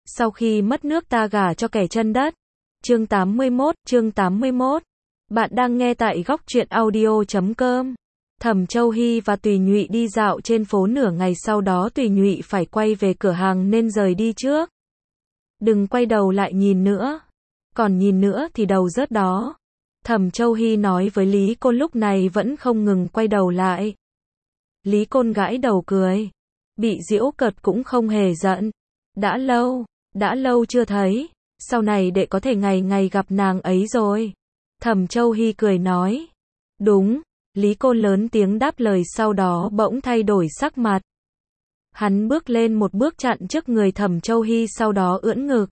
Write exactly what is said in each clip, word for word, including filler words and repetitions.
Sau khi mất nước ta gả cho kẻ chân đất. Chương tám mươi mốt, chương tám mươi mốt. Bạn đang nghe tại góc truyện audio chấm com. Thẩm Châu Hy và Tùy Nhụy đi dạo trên phố nửa ngày, sau đó Tùy Nhụy phải quay về cửa hàng nên rời đi trước. Đừng quay đầu lại nhìn nữa. Còn nhìn nữa thì đầu rớt đó. Thẩm Châu Hy nói với Lý Côn, lúc này vẫn không ngừng quay đầu lại. Lý Côn gãi đầu cười. Bị giễu cợt cũng không hề giận. Đã lâu, đã lâu chưa thấy. Sau này đệ có thể ngày ngày gặp nàng ấy rồi. Thẩm Châu Hy cười nói. Đúng. Lý Côn lớn tiếng đáp lời, sau đó bỗng thay đổi sắc mặt. Hắn bước lên một bước chặn trước người Thẩm Châu Hy, sau đó ưỡn ngực.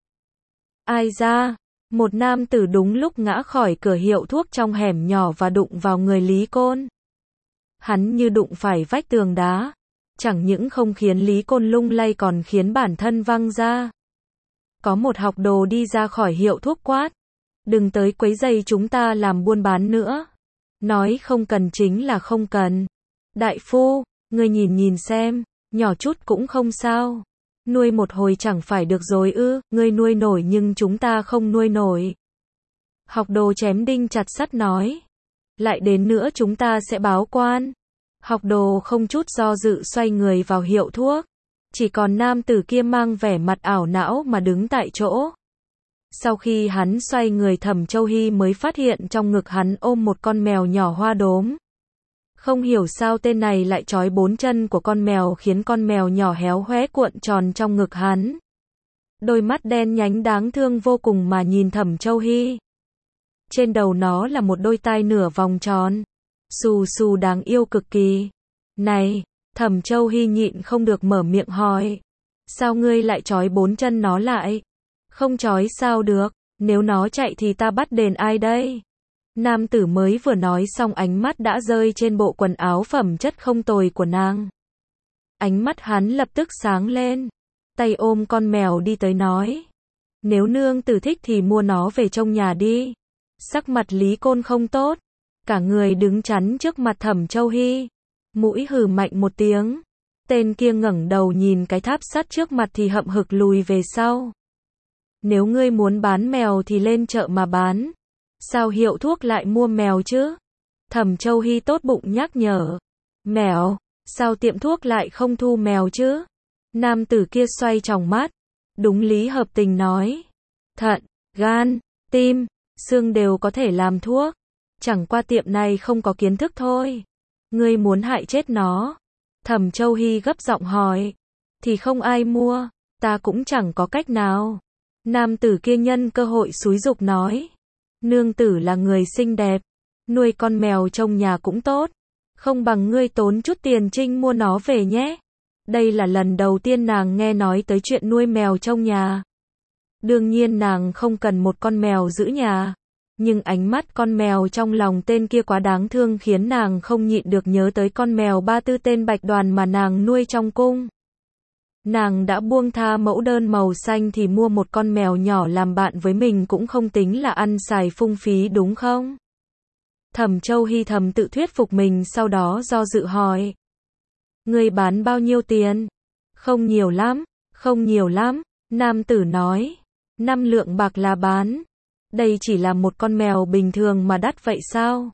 Ai ra? Một nam tử đúng lúc ngã khỏi cửa hiệu thuốc trong hẻm nhỏ và đụng vào người Lý Côn. Hắn như đụng phải vách tường đá. Chẳng những không khiến Lý Côn lung lay còn khiến bản thân văng ra. Có một học đồ đi ra khỏi hiệu thuốc quát. Đừng tới quấy rầy chúng ta làm buôn bán nữa. Nói không cần chính là không cần. Đại phu, ngươi nhìn nhìn xem, nhỏ chút cũng không sao. Nuôi một hồi chẳng phải được rồi ư? Ngươi nuôi nổi nhưng chúng ta không nuôi nổi. Học đồ chém đinh chặt sắt nói. Lại đến nữa chúng ta sẽ báo quan. Học đồ không chút do dự xoay người vào hiệu thuốc. Chỉ còn nam tử kia mang vẻ mặt ảo não mà đứng tại chỗ. Sau khi hắn xoay người, Thẩm Châu Hy mới phát hiện trong ngực hắn ôm một con mèo nhỏ hoa đốm. Không hiểu sao tên này lại trói bốn chân của con mèo, khiến con mèo nhỏ héo hoé cuộn tròn trong ngực hắn. Đôi mắt đen nhánh đáng thương vô cùng mà nhìn Thẩm Châu Hy. Trên đầu nó là một đôi tai nửa vòng tròn. Xù xù đáng yêu cực kỳ. Này, Thẩm Châu Hy nhịn không được mở miệng hỏi. Sao ngươi lại trói bốn chân nó lại? Không trói sao được, nếu nó chạy thì ta bắt đền ai đây? Nam tử mới vừa nói xong, ánh mắt đã rơi trên bộ quần áo phẩm chất không tồi của nàng. Ánh mắt hắn lập tức sáng lên. Tay ôm con mèo đi tới nói. Nếu nương tử thích thì mua nó về trong nhà đi. Sắc mặt Lý Côn không tốt. Cả người đứng chắn trước mặt Thẩm Châu Hy. Mũi hừ mạnh một tiếng. Tên kia ngẩng đầu nhìn cái tháp sắt trước mặt thì hậm hực lùi về sau. Nếu ngươi muốn bán mèo thì lên chợ mà bán. Sao hiệu thuốc lại mua mèo chứ? Thẩm Châu Hy tốt bụng nhắc nhở. Mèo? Sao tiệm thuốc lại không thu mèo chứ? Nam tử kia xoay tròng mắt. Đúng lý hợp tình nói. Thận, gan, tim, xương đều có thể làm thuốc. Chẳng qua tiệm này không có kiến thức thôi. Ngươi muốn hại chết nó? Thẩm Châu Hy gấp giọng hỏi. Thì không ai mua, ta cũng chẳng có cách nào. Nam tử kia nhân cơ hội xúi giục nói. Nương tử là người xinh đẹp, nuôi con mèo trong nhà cũng tốt. Không bằng ngươi tốn chút tiền trinh mua nó về nhé. Đây là lần đầu tiên nàng nghe nói tới chuyện nuôi mèo trong nhà. Đương nhiên nàng không cần một con mèo giữ nhà. Nhưng ánh mắt con mèo trong lòng tên kia quá đáng thương, khiến nàng không nhịn được nhớ tới con mèo ba tư tên Bạch Đoàn mà nàng nuôi trong cung. Nàng đã buông tha mẫu đơn màu xanh thì mua một con mèo nhỏ làm bạn với mình cũng không tính là ăn xài phung phí đúng không? Thẩm Châu Hy thầm tự thuyết phục mình, sau đó do dự hỏi. Ngươi bán bao nhiêu tiền? Không nhiều lắm, không nhiều lắm, nam tử nói. Năm lượng bạc là bán. Đây chỉ là một con mèo bình thường mà đắt vậy sao?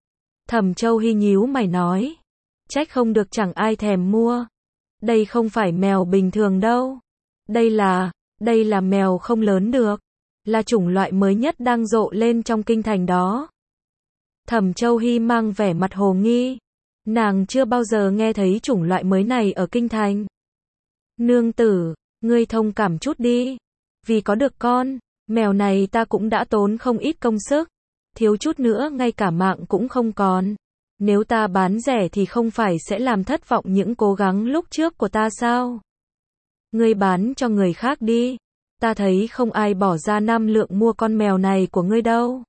Thẩm Châu Hy nhíu mày nói. Trách không được chẳng ai thèm mua. Đây không phải mèo bình thường đâu. Đây là, đây là mèo không lớn được. Là chủng loại mới nhất đang rộ lên trong kinh thành đó. Thẩm Châu Hy mang vẻ mặt hồ nghi. Nàng chưa bao giờ nghe thấy chủng loại mới này ở kinh thành. Nương tử, ngươi thông cảm chút đi. Vì có được con mèo này ta cũng đã tốn không ít công sức. Thiếu chút nữa ngay cả mạng cũng không còn. Nếu ta bán rẻ thì không phải sẽ làm thất vọng những cố gắng lúc trước của ta sao? Ngươi bán cho người khác đi. Ta thấy không ai bỏ ra năm lượng mua con mèo này của ngươi đâu.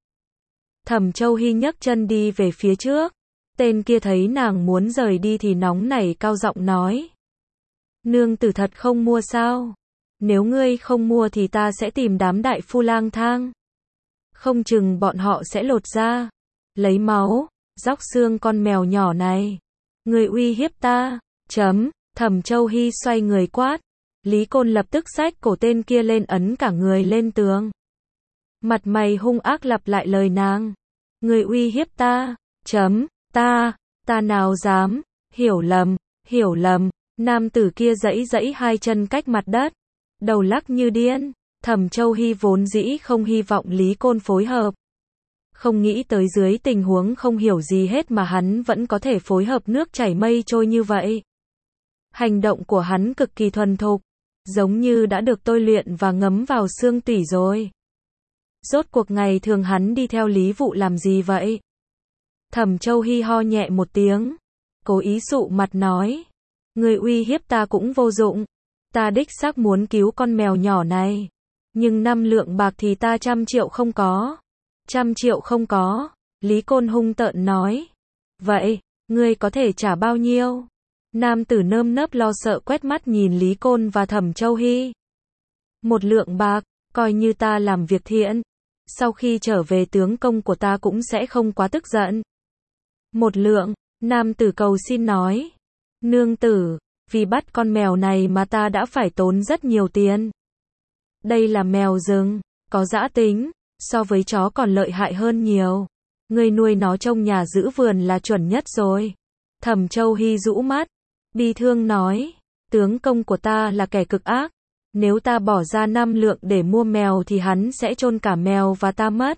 Thẩm Châu Hy nhấc chân đi về phía trước. Tên kia thấy nàng muốn rời đi thì nóng nảy cao giọng nói. Nương tử thật không mua sao? Nếu ngươi không mua thì ta sẽ tìm đám đại phu lang thang. Không chừng bọn họ sẽ lột da, lấy máu, róc xương con mèo nhỏ này. Ngươi uy hiếp ta, chấm, Thẩm Châu Hy xoay người quát. Lý Côn lập tức xách cổ tên kia lên ấn cả người lên tường. Mặt mày hung ác lặp lại lời nàng. Người uy hiếp ta, chấm, ta, ta nào dám, hiểu lầm, hiểu lầm. Nam tử kia giãy giãy hai chân cách mặt đất, đầu lắc như điên. Thẩm Châu Hy vốn dĩ không hy vọng Lý Côn phối hợp. Không nghĩ tới dưới tình huống không hiểu gì hết mà hắn vẫn có thể phối hợp nước chảy mây trôi như vậy. Hành động của hắn cực kỳ thuần thục, giống như đã được tôi luyện và ngấm vào xương tủy rồi. Rốt cuộc ngày thường hắn đi theo Lý Vụ làm gì vậy? Thẩm Châu Hy ho nhẹ một tiếng, cố ý dụ mặt nói. Người uy hiếp ta cũng vô dụng. Ta đích xác muốn cứu con mèo nhỏ này. Nhưng năm lượng bạc thì ta trăm triệu không có. Trăm triệu không có. Lý Côn hung tợn nói. Vậy, ngươi có thể trả bao nhiêu? Nam tử nơm nớp lo sợ quét mắt nhìn Lý Côn và Thẩm Châu Hy. Một lượng bạc, coi như ta làm việc thiện. Sau khi trở về tướng công của ta cũng sẽ không quá tức giận. Một lượng, nam tử cầu xin nói. Nương tử, vì bắt con mèo này mà ta đã phải tốn rất nhiều tiền. Đây là mèo rừng, có dã tính, so với chó còn lợi hại hơn nhiều. Người nuôi nó trong nhà giữ vườn là chuẩn nhất rồi. Thẩm Châu Hy rũ mắt, bi thương nói, tướng công của ta là kẻ cực ác. Nếu ta bỏ ra năm lượng để mua mèo thì hắn sẽ chôn cả mèo và ta mất.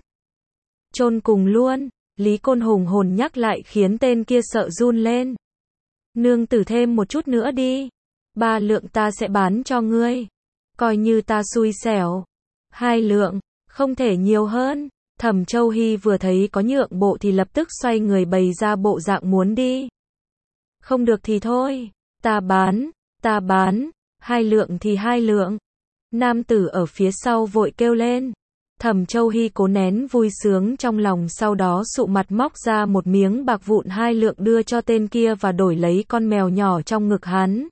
Chôn cùng luôn, Lý Côn hùng hồn nhắc lại khiến tên kia sợ run lên. Nương tử thêm một chút nữa đi. Ba lượng ta sẽ bán cho ngươi. Coi như ta xui xẻo. Hai lượng, không thể nhiều hơn. Thẩm Châu Hy vừa thấy có nhượng bộ thì lập tức xoay người bày ra bộ dạng muốn đi. Không được thì thôi. Ta bán, ta bán. Hai lượng thì hai lượng. Nam tử ở phía sau vội kêu lên. Thẩm Châu Hy cố nén vui sướng trong lòng, sau đó sụ mặt móc ra một miếng bạc vụn hai lượng đưa cho tên kia và đổi lấy con mèo nhỏ trong ngực hắn.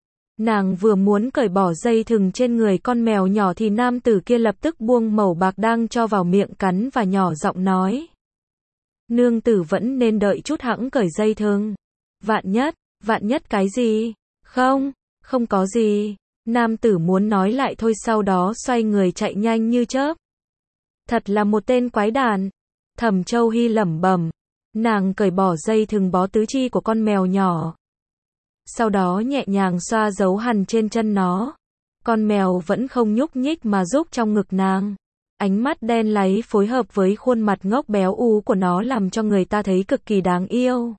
Nàng vừa muốn cởi bỏ dây thừng trên người con mèo nhỏ thì nam tử kia lập tức buông mẩu bạc đang cho vào miệng cắn và nhỏ giọng nói. Nương tử vẫn nên đợi chút hẵng cởi dây thừng. Vạn nhất, vạn nhất cái gì? Không, không có gì. Nam tử muốn nói lại thôi sau đó xoay người chạy nhanh như chớp. Thật là một tên quái đản. Thẩm Châu Hy lẩm bẩm. Nàng cởi bỏ dây thừng bó tứ chi của con mèo nhỏ. Sau đó nhẹ nhàng xoa dấu hằn trên chân nó. Con mèo vẫn không nhúc nhích mà rúc trong ngực nàng. Ánh mắt đen láy phối hợp với khuôn mặt ngốc béo ú của nó làm cho người ta thấy cực kỳ đáng yêu.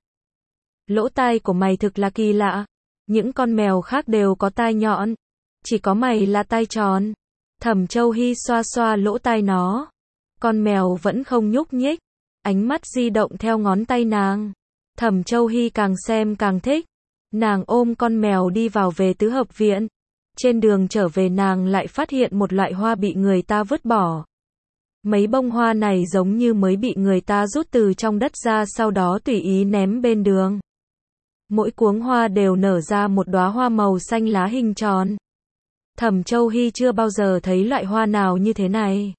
Lỗ tai của mày thực là kỳ lạ. Những con mèo khác đều có tai nhọn. Chỉ có mày là tai tròn. Thẩm Châu Hy xoa xoa lỗ tai nó. Con mèo vẫn không nhúc nhích. Ánh mắt di động theo ngón tay nàng. Thẩm Châu Hy càng xem càng thích. Nàng ôm con mèo đi vào về tứ hợp viện. Trên đường trở về nàng lại phát hiện một loại hoa bị người ta vứt bỏ. Mấy bông hoa này giống như mới bị người ta rút từ trong đất ra sau đó tùy ý ném bên đường. Mỗi cuống hoa đều nở ra một đóa hoa màu xanh lá hình tròn. Thẩm Châu Hy chưa bao giờ thấy loại hoa nào như thế này.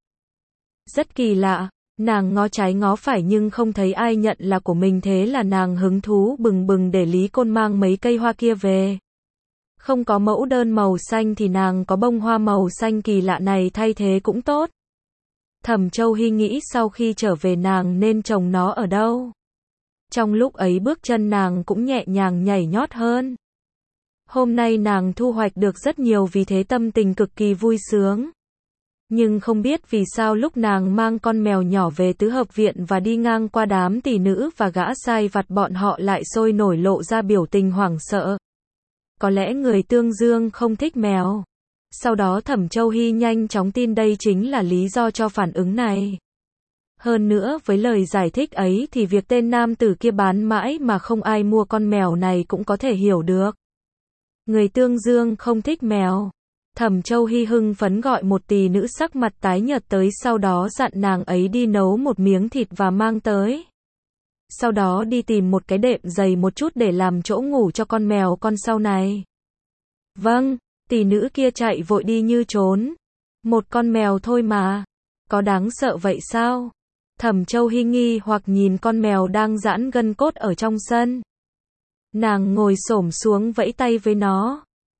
Rất kỳ lạ, nàng ngó trái ngó phải nhưng không thấy ai nhận là của mình, thế là nàng hứng thú bừng bừng để Lý Côn mang mấy cây hoa kia về. Không có mẫu đơn màu xanh thì nàng có bông hoa màu xanh kỳ lạ này thay thế cũng tốt. Thẩm Châu Hy nghĩ sau khi trở về nàng nên trồng nó ở đâu. Trong lúc ấy bước chân nàng cũng nhẹ nhàng nhảy nhót hơn. Hôm nay nàng thu hoạch được rất nhiều vì thế tâm tình cực kỳ vui sướng. Nhưng không biết vì sao lúc nàng mang con mèo nhỏ về tứ hợp viện và đi ngang qua đám tỷ nữ và gã sai vặt bọn họ lại sôi nổi lộ ra biểu tình hoảng sợ. Có lẽ người Tương Dương không thích mèo. Sau đó Thẩm Châu Hy nhanh chóng tin đây chính là lý do cho phản ứng này. Hơn nữa với lời giải thích ấy thì việc tên nam tử kia bán mãi mà không ai mua con mèo này cũng có thể hiểu được. Người Tương Dương không thích mèo. Thẩm Châu Hy hưng phấn gọi một tỷ nữ sắc mặt tái nhợt tới, sau đó dặn nàng ấy đi nấu một miếng thịt và mang tới. Sau đó đi tìm một cái đệm dày một chút để làm chỗ ngủ cho con mèo con sau này. Vâng, tỷ nữ kia chạy vội đi như trốn. Một con mèo thôi mà. Có đáng sợ vậy sao? Thẩm Châu Hy nghi hoặc nhìn con mèo đang giãn gân cốt ở trong sân. Nàng ngồi xổm xuống vẫy tay với nó.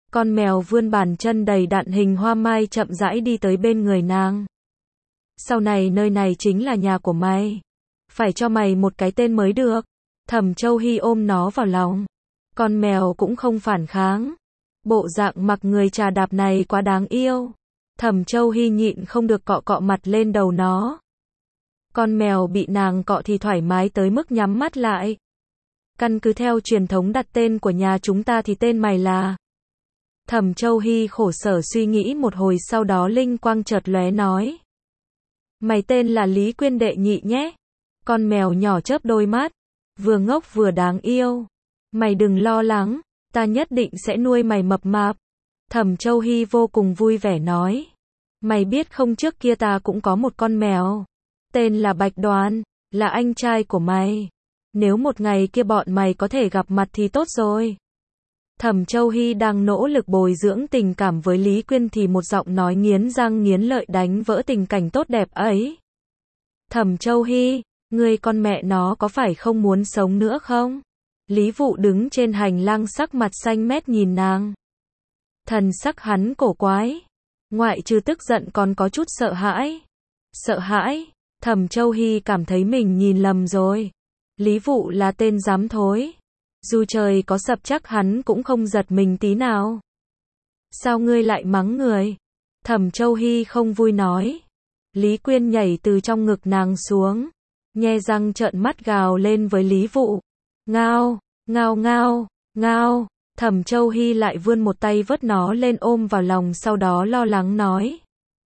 Con mèo vươn bàn chân đầy đặn hình hoa mai chậm rãi đi tới bên người nàng. Sau này nơi này chính là nhà của mày. Phải cho mày một cái tên mới được. Thẩm Châu Hy ôm nó vào lòng. Con mèo cũng không phản kháng. Bộ dạng mặc người trà đạp này quá đáng yêu. Thẩm Châu Hy nhịn không được cọ cọ mặt lên đầu nó. Con mèo bị nàng cọ thì thoải mái tới mức nhắm mắt lại. Căn cứ theo truyền thống đặt tên của nhà chúng ta thì tên mày là... Thẩm Châu Hy khổ sở suy nghĩ một hồi, sau đó linh quang chợt lóe nói. Mày tên là Lý Quyên đệ nhị nhé. Con mèo nhỏ chớp đôi mắt. Vừa ngốc vừa đáng yêu. Mày đừng lo lắng. Ta nhất định sẽ nuôi mày mập mạp. Thẩm Châu Hy vô cùng vui vẻ nói. Mày biết không, trước kia ta cũng có một con mèo. Tên là Bạch Đoàn. Là anh trai của mày. Nếu một ngày kia bọn mày có thể gặp mặt thì tốt rồi. Thẩm Châu Hy đang nỗ lực bồi dưỡng tình cảm với Lý Quyên thì một giọng nói nghiến răng nghiến lợi đánh vỡ tình cảnh tốt đẹp ấy. Thẩm Châu Hy, ngươi con mẹ nó có phải không muốn sống nữa không? Lý Vụ đứng trên hành lang sắc mặt xanh mét nhìn nàng. Thần sắc hắn cổ quái. Ngoại trừ tức giận còn có chút sợ hãi. Sợ hãi? Thẩm Châu Hy cảm thấy mình nhìn lầm rồi. Lý Vụ là tên dám thối. Dù trời có sập chắc hắn cũng không giật mình tí nào. Sao ngươi lại mắng người? Thẩm Châu Hy không vui nói. Lý Quyên nhảy từ trong ngực nàng xuống. Nhe răng trợn mắt gào lên với Lý Vụ. Ngao, ngao ngao, ngao. Thẩm Châu Hy lại vươn một tay vớt nó lên ôm vào lòng, sau đó lo lắng nói.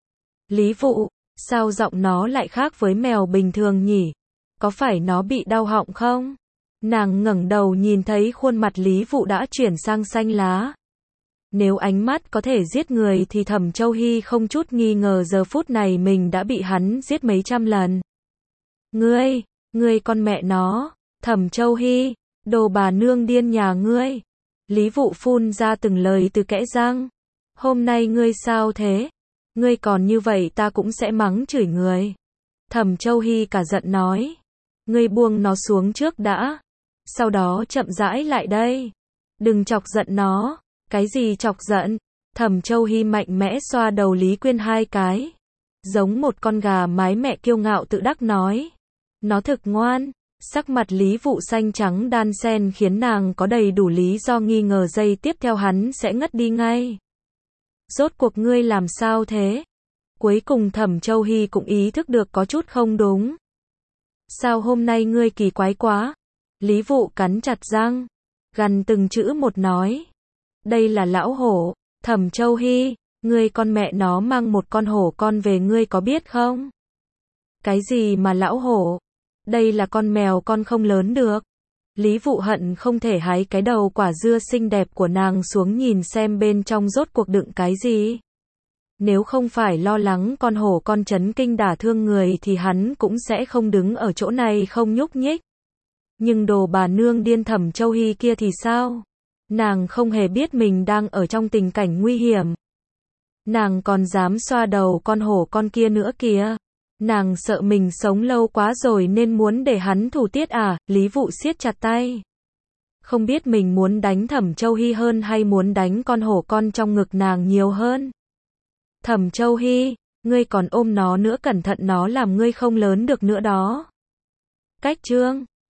Lý Vụ, sao giọng nó lại khác với mèo bình thường nhỉ? Có phải nó bị đau họng không? Nàng ngẩng đầu nhìn thấy khuôn mặt Lý Vụ đã chuyển sang xanh lá. Nếu ánh mắt có thể giết người thì Thẩm Châu Hy không chút nghi ngờ giờ phút này mình đã bị hắn giết mấy trăm lần. Ngươi, ngươi con mẹ nó, Thẩm Châu Hy, đồ bà nương điên nhà ngươi. Lý Vụ phun ra từng lời từ kẽ răng. Hôm nay ngươi sao thế? Ngươi còn như vậy ta cũng sẽ mắng chửi người. Thẩm Châu Hy cả giận nói. Ngươi buông nó xuống trước đã. Sau đó chậm rãi lại đây. Đừng chọc giận nó. Cái gì chọc giận? Thẩm Châu Hy mạnh mẽ xoa đầu Lý Quyên hai cái. Giống một con gà mái mẹ kiêu ngạo tự đắc nói. Nó thực ngoan. Sắc mặt Lý Vụ xanh trắng đan xen khiến nàng có đầy đủ lý do nghi ngờ giây tiếp theo hắn sẽ ngất đi ngay. Rốt cuộc ngươi làm sao thế? Cuối cùng Thẩm Châu Hy cũng ý thức được có chút không đúng. Sao hôm nay ngươi kỳ quái quá? Lý Vụ cắn chặt răng, gằn từng chữ một nói. Đây là lão hổ. Thẩm Châu Hy, ngươi con mẹ nó mang một con hổ con về ngươi có biết không? Cái gì mà lão hổ? Đây là con mèo con không lớn được. Lý Vụ hận không thể hái cái đầu quả dưa xinh đẹp của nàng xuống nhìn xem bên trong rốt cuộc đựng cái gì. Nếu không phải lo lắng con hổ con chấn kinh đả thương người thì hắn cũng sẽ không đứng ở chỗ này không nhúc nhích. Nhưng đồ bà nương điên Thẩm Châu Hy kia thì sao? Nàng không hề biết mình đang ở trong tình cảnh nguy hiểm. Nàng còn dám xoa đầu con hổ con kia nữa kìa. Nàng sợ mình sống lâu quá rồi nên muốn để hắn thủ tiết à? Lý Vụ siết chặt tay. Không biết mình muốn đánh Thẩm Châu Hy hơn hay muốn đánh con hổ con trong ngực nàng nhiều hơn. Thẩm Châu Hy, ngươi còn ôm nó nữa, cẩn thận nó làm ngươi không lớn được nữa đó. Cách chương